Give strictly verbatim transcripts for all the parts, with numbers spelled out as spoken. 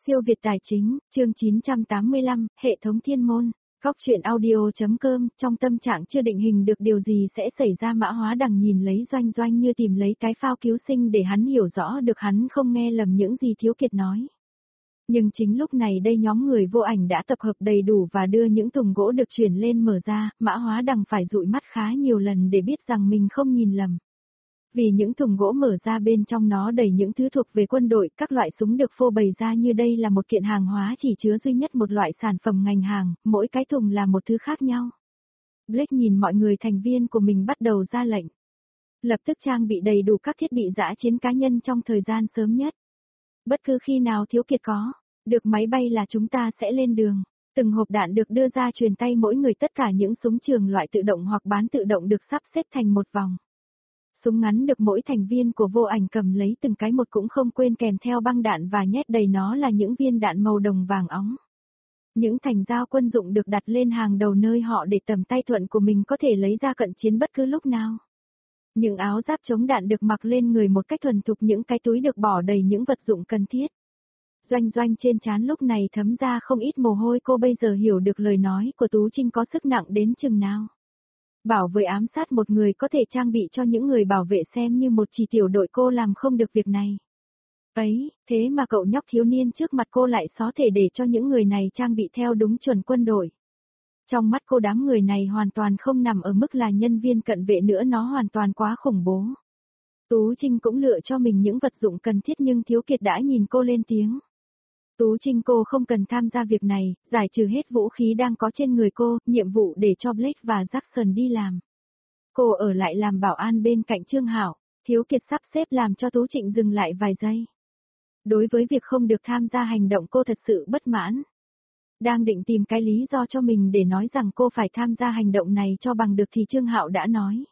Siêu Việt Tài Chính, chương chín trăm tám mươi lăm, Hệ thống Thiên Môn. Góc truyện audio.com, trong tâm trạng chưa định hình được điều gì sẽ xảy ra, Mã Hóa Đằng nhìn lấy Doanh Doanh như tìm lấy cái phao cứu sinh để hắn hiểu rõ được hắn không nghe lầm những gì Thiếu Kiệt nói. Nhưng chính lúc này đây nhóm người Vô Ảnh đã tập hợp đầy đủ và đưa những thùng gỗ được chuyển lên mở ra, Mã Hóa Đằng phải dụi mắt khá nhiều lần để biết rằng mình không nhìn lầm. Vì những thùng gỗ mở ra bên trong nó đầy những thứ thuộc về quân đội, các loại súng được phô bày ra như đây là một kiện hàng hóa chỉ chứa duy nhất một loại sản phẩm ngành hàng, mỗi cái thùng là một thứ khác nhau. Blake nhìn mọi người thành viên của mình bắt đầu ra lệnh. Lập tức trang bị đầy đủ các thiết bị dã chiến cá nhân trong thời gian sớm nhất. Bất cứ khi nào Thiếu Kiệt có được máy bay là chúng ta sẽ lên đường. Từng hộp đạn được đưa ra truyền tay mỗi người, tất cả những súng trường loại tự động hoặc bán tự động được sắp xếp thành một vòng. Súng ngắn được mỗi thành viên của Vô Ảnh cầm lấy từng cái một, cũng không quên kèm theo băng đạn và nhét đầy nó là những viên đạn màu đồng vàng óng. Những thành dao quân dụng được đặt lên hàng đầu nơi họ để tầm tay thuận của mình có thể lấy ra cận chiến bất cứ lúc nào. Những áo giáp chống đạn được mặc lên người một cách thuần thục, những cái túi được bỏ đầy những vật dụng cần thiết. Doanh Doanh trên trán lúc này thấm ra không ít mồ hôi, cô bây giờ hiểu được lời nói của Tú Trinh có sức nặng đến chừng nào. Bảo vệ ám sát một người có thể trang bị cho những người bảo vệ xem như một chỉ tiểu đội, cô làm không được việc này. Ấy, thế mà cậu nhóc thiếu niên trước mặt cô lại có thể để cho những người này trang bị theo đúng chuẩn quân đội. Trong mắt cô đám người này hoàn toàn không nằm ở mức là nhân viên cận vệ nữa, nó hoàn toàn quá khủng bố. Tú Trinh cũng lựa cho mình những vật dụng cần thiết nhưng Thiếu Kiệt đã nhìn cô lên tiếng. Tú Trinh, cô không cần tham gia việc này, giải trừ hết vũ khí đang có trên người cô, nhiệm vụ để cho Blake và Jackson đi làm. Cô ở lại làm bảo an bên cạnh Trương Hạo. Thiếu Kiệt sắp xếp làm cho Tú Trinh dừng lại vài giây. Đối với việc không được tham gia hành động, cô thật sự bất mãn. Đang định tìm cái lý do cho mình để nói rằng cô phải tham gia hành động này cho bằng được thì Trương Hạo đã nói.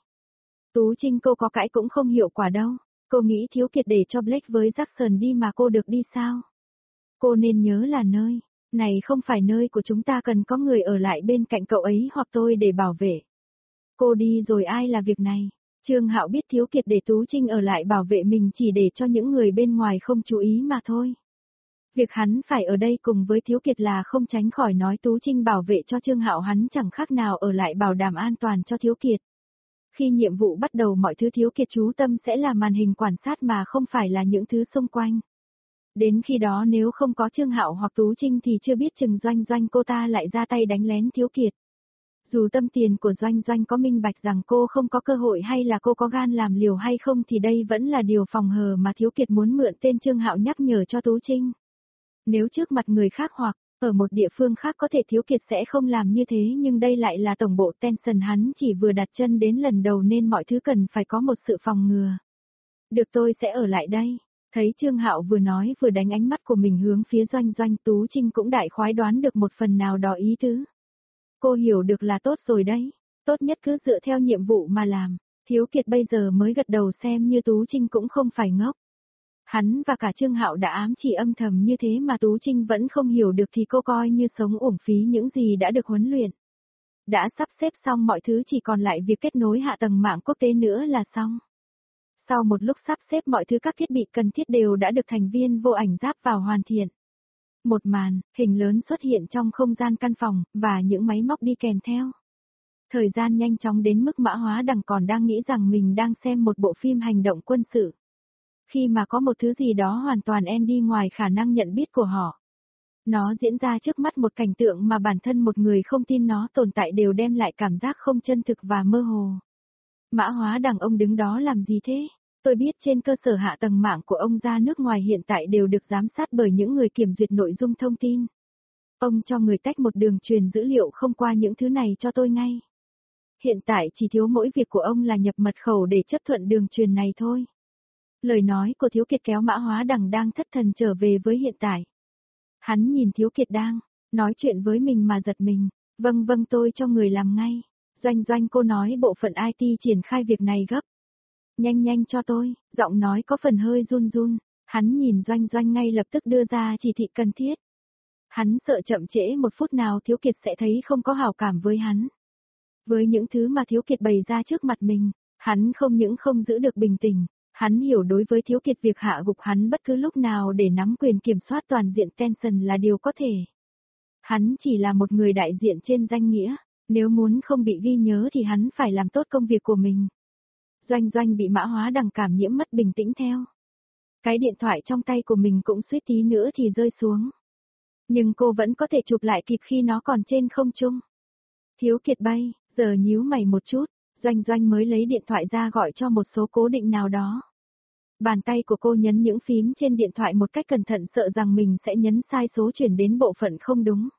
Tú Trinh, cô có cãi cũng không hiệu quả đâu. Cô nghĩ Thiếu Kiệt để cho Blake với Jackson đi mà cô được đi sao? Cô nên nhớ là nơi này không phải nơi của chúng ta, cần có người ở lại bên cạnh cậu ấy hoặc tôi để bảo vệ. Cô đi rồi ai là việc này? Trương Hạo biết Thiếu Kiệt để Tú Trinh ở lại bảo vệ mình chỉ để cho những người bên ngoài không chú ý mà thôi. Việc hắn phải ở đây cùng với Thiếu Kiệt là không tránh khỏi nói Tú Trinh bảo vệ cho Trương Hạo, hắn chẳng khác nào ở lại bảo đảm an toàn cho Thiếu Kiệt. Khi nhiệm vụ bắt đầu, mọi thứ Thiếu Kiệt chú tâm sẽ là màn hình quan sát mà không phải là những thứ xung quanh. Đến khi đó nếu không có Trương Hạo hoặc Tú Trinh thì chưa biết chừng Doanh Doanh cô ta lại ra tay đánh lén Thiếu Kiệt. Dù tâm tiền của Doanh Doanh có minh bạch rằng cô không có cơ hội hay là cô có gan làm liều hay không thì đây vẫn là điều phòng hờ mà Thiếu Kiệt muốn mượn tên Trương Hạo nhắc nhở cho Tú Trinh. Nếu trước mặt người khác hoặc ở một địa phương khác có thể Thiếu Kiệt sẽ không làm như thế, nhưng đây lại là tổng bộ Tension, hắn chỉ vừa đặt chân đến lần đầu nên mọi thứ cần phải có một sự phòng ngừa. Được, tôi sẽ ở lại đây. Thấy Trương Hạo vừa nói vừa đánh ánh mắt của mình hướng phía Doanh Doanh, Tú Trinh cũng đại khái đoán được một phần nào đó ý tứ. Cô hiểu được là tốt rồi đấy, tốt nhất cứ dựa theo nhiệm vụ mà làm. Thiếu Kiệt bây giờ mới gật đầu, xem như Tú Trinh cũng không phải ngốc. Hắn và cả Trương Hạo đã ám chỉ âm thầm như thế mà Tú Trinh vẫn không hiểu được thì cô coi như sống uổng phí những gì đã được huấn luyện. Đã sắp xếp xong mọi thứ, chỉ còn lại việc kết nối hạ tầng mạng quốc tế nữa là xong. Sau một lúc sắp xếp mọi thứ, các thiết bị cần thiết đều đã được thành viên Vô Ảnh ráp vào hoàn thiện. Một màn hình lớn xuất hiện trong không gian căn phòng, và những máy móc đi kèm theo. Thời gian nhanh chóng đến mức Mã Hóa Đằng còn đang nghĩ rằng mình đang xem một bộ phim hành động quân sự. Khi mà có một thứ gì đó hoàn toàn en đi ngoài khả năng nhận biết của họ. Nó diễn ra trước mắt một cảnh tượng mà bản thân một người không tin nó tồn tại đều đem lại cảm giác không chân thực và mơ hồ. Mã Hóa Đằng, ông đứng đó làm gì thế? Tôi biết trên cơ sở hạ tầng mạng của ông ra nước ngoài hiện tại đều được giám sát bởi những người kiểm duyệt nội dung thông tin. Ông cho người tách một đường truyền dữ liệu không qua những thứ này cho tôi ngay. Hiện tại chỉ thiếu mỗi việc của ông là nhập mật khẩu để chấp thuận đường truyền này thôi. Lời nói của Thiếu Kiệt kéo Mã Hóa Đằng đang thất thần trở về với hiện tại. Hắn nhìn Thiếu Kiệt đang nói chuyện với mình mà giật mình. Vâng vâng, tôi cho người làm ngay. Doanh Doanh, cô nói bộ phận i tê triển khai việc này gấp. Nhanh nhanh cho tôi, giọng nói có phần hơi run run. Hắn nhìn Doanh Doanh ngay lập tức đưa ra chỉ thị cần thiết. Hắn sợ chậm trễ một phút nào Thiếu Kiệt sẽ thấy không có hảo cảm với hắn. Với những thứ mà Thiếu Kiệt bày ra trước mặt mình, hắn không những không giữ được bình tĩnh, Hắn hiểu đối với Thiếu Kiệt việc hạ gục hắn bất cứ lúc nào để nắm quyền kiểm soát toàn diện Tension là điều có thể. Hắn chỉ là một người đại diện trên danh nghĩa, nếu muốn không bị ghi nhớ thì hắn phải làm tốt công việc của mình. Doanh Doanh bị Mã Hóa Đằng cảm nhiễm mất bình tĩnh theo. Cái điện thoại trong tay của mình cũng suýt tí nữa thì rơi xuống. Nhưng cô vẫn có thể chụp lại kịp khi nó còn trên không trung. Thiếu Kiệt bay, giờ nhíu mày một chút, Doanh Doanh mới lấy điện thoại ra gọi cho một số cố định nào đó. Bàn tay của cô nhấn những phím trên điện thoại một cách cẩn thận sợ rằng mình sẽ nhấn sai số chuyển đến bộ phận không đúng.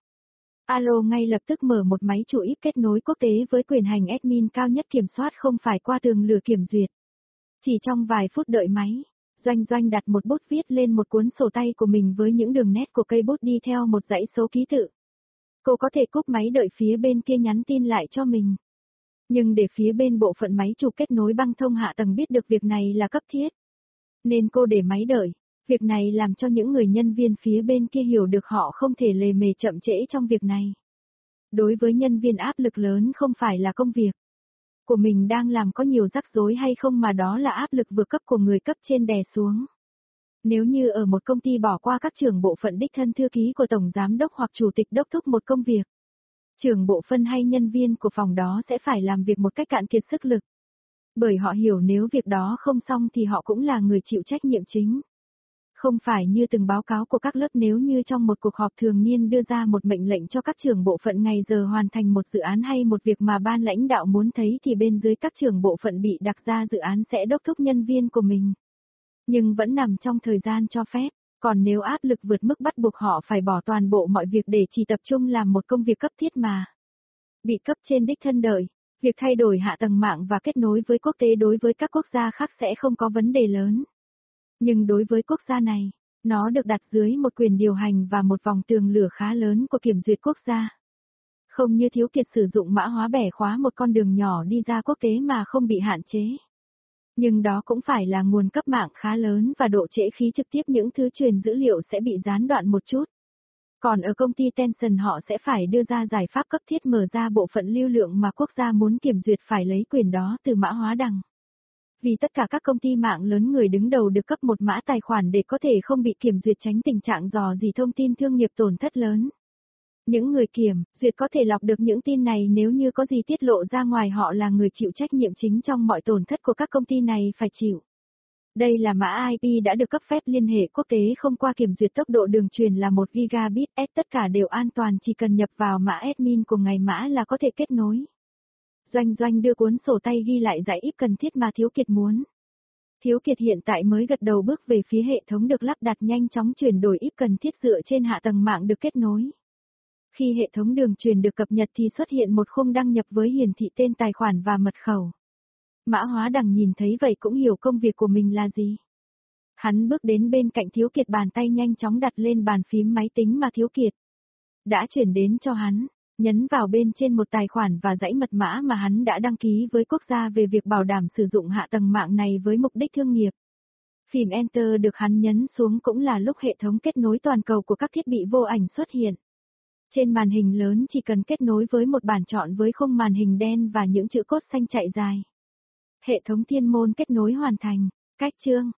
Alo ngay lập tức mở một máy chủ íp kết nối quốc tế với quyền hành admin cao nhất kiểm soát không phải qua tường lửa kiểm duyệt. Chỉ trong vài phút đợi máy, Doanh Doanh đặt một bút viết lên một cuốn sổ tay của mình với những đường nét của cây bút đi theo một dãy số ký tự. Cô có thể cúp máy đợi phía bên kia nhắn tin lại cho mình. Nhưng để phía bên bộ phận máy chủ kết nối băng thông hạ tầng biết được việc này là cấp thiết. Nên cô để máy đợi. Việc này làm cho những người nhân viên phía bên kia hiểu được họ không thể lề mề chậm trễ trong việc này. Đối với nhân viên áp lực lớn không phải là công việc của mình đang làm có nhiều rắc rối hay không mà đó là áp lực vượt cấp của người cấp trên đè xuống. Nếu như ở một công ty bỏ qua các trưởng bộ phận đích thân thư ký của tổng giám đốc hoặc chủ tịch đốc thúc một công việc, trưởng bộ phân hay nhân viên của phòng đó sẽ phải làm việc một cách cạn kiệt sức lực. Bởi họ hiểu nếu việc đó không xong thì họ cũng là người chịu trách nhiệm chính. Không phải như từng báo cáo của các lớp nếu như trong một cuộc họp thường niên đưa ra một mệnh lệnh cho các trưởng bộ phận ngày giờ hoàn thành một dự án hay một việc mà ban lãnh đạo muốn thấy thì bên dưới các trưởng bộ phận bị đặt ra dự án sẽ đốc thúc nhân viên của mình. Nhưng vẫn nằm trong thời gian cho phép, còn nếu áp lực vượt mức bắt buộc họ phải bỏ toàn bộ mọi việc để chỉ tập trung làm một công việc cấp thiết mà bị cấp trên đích thân đợi, việc thay đổi hạ tầng mạng và kết nối với quốc tế đối với các quốc gia khác sẽ không có vấn đề lớn. Nhưng đối với quốc gia này, nó được đặt dưới một quyền điều hành và một vòng tường lửa khá lớn của kiểm duyệt quốc gia. Không như Thiếu Kiệt sử dụng mã hóa bẻ khóa một con đường nhỏ đi ra quốc tế mà không bị hạn chế. Nhưng đó cũng phải là nguồn cấp mạng khá lớn và độ trễ khí trực tiếp những thứ truyền dữ liệu sẽ bị gián đoạn một chút. Còn ở công ty Tension họ sẽ phải đưa ra giải pháp cấp thiết mở ra bộ phận lưu lượng mà quốc gia muốn kiểm duyệt phải lấy quyền đó từ Mã Hóa Đằng. Vì tất cả các công ty mạng lớn người đứng đầu được cấp một mã tài khoản để có thể không bị kiểm duyệt tránh tình trạng dò dỉ thông tin thương nghiệp tổn thất lớn. Những người kiểm duyệt có thể lọc được những tin này nếu như có gì tiết lộ ra ngoài họ là người chịu trách nhiệm chính trong mọi tổn thất của các công ty này phải chịu. Đây là mã i pê đã được cấp phép liên hệ quốc tế không qua kiểm duyệt tốc độ đường truyền là một gigabit s tất cả đều an toàn chỉ cần nhập vào mã admin của ngày mã là có thể kết nối. Doanh Doanh đưa cuốn sổ tay ghi lại dãy íp cần thiết mà Thiếu Kiệt muốn. Thiếu Kiệt hiện tại mới gật đầu bước về phía hệ thống được lắp đặt nhanh chóng chuyển đổi íp cần thiết dựa trên hạ tầng mạng được kết nối. Khi hệ thống đường truyền được cập nhật thì xuất hiện một khung đăng nhập với hiển thị tên tài khoản và mật khẩu. Mã Hóa Đằng nhìn thấy vậy cũng hiểu công việc của mình là gì. Hắn bước đến bên cạnh Thiếu Kiệt bàn tay nhanh chóng đặt lên bàn phím máy tính mà Thiếu Kiệt đã chuyển đến cho hắn. Nhấn vào bên trên một tài khoản và dãy mật mã mà hắn đã đăng ký với quốc gia về việc bảo đảm sử dụng hạ tầng mạng này với mục đích thương nghiệp. Phím Enter được hắn nhấn xuống cũng là lúc hệ thống kết nối toàn cầu của các thiết bị vô ảnh xuất hiện. Trên màn hình lớn chỉ cần kết nối với một bản chọn với khung màn hình đen và những chữ cốt xanh chạy dài. Hệ thống thiên môn kết nối hoàn thành. Cách chương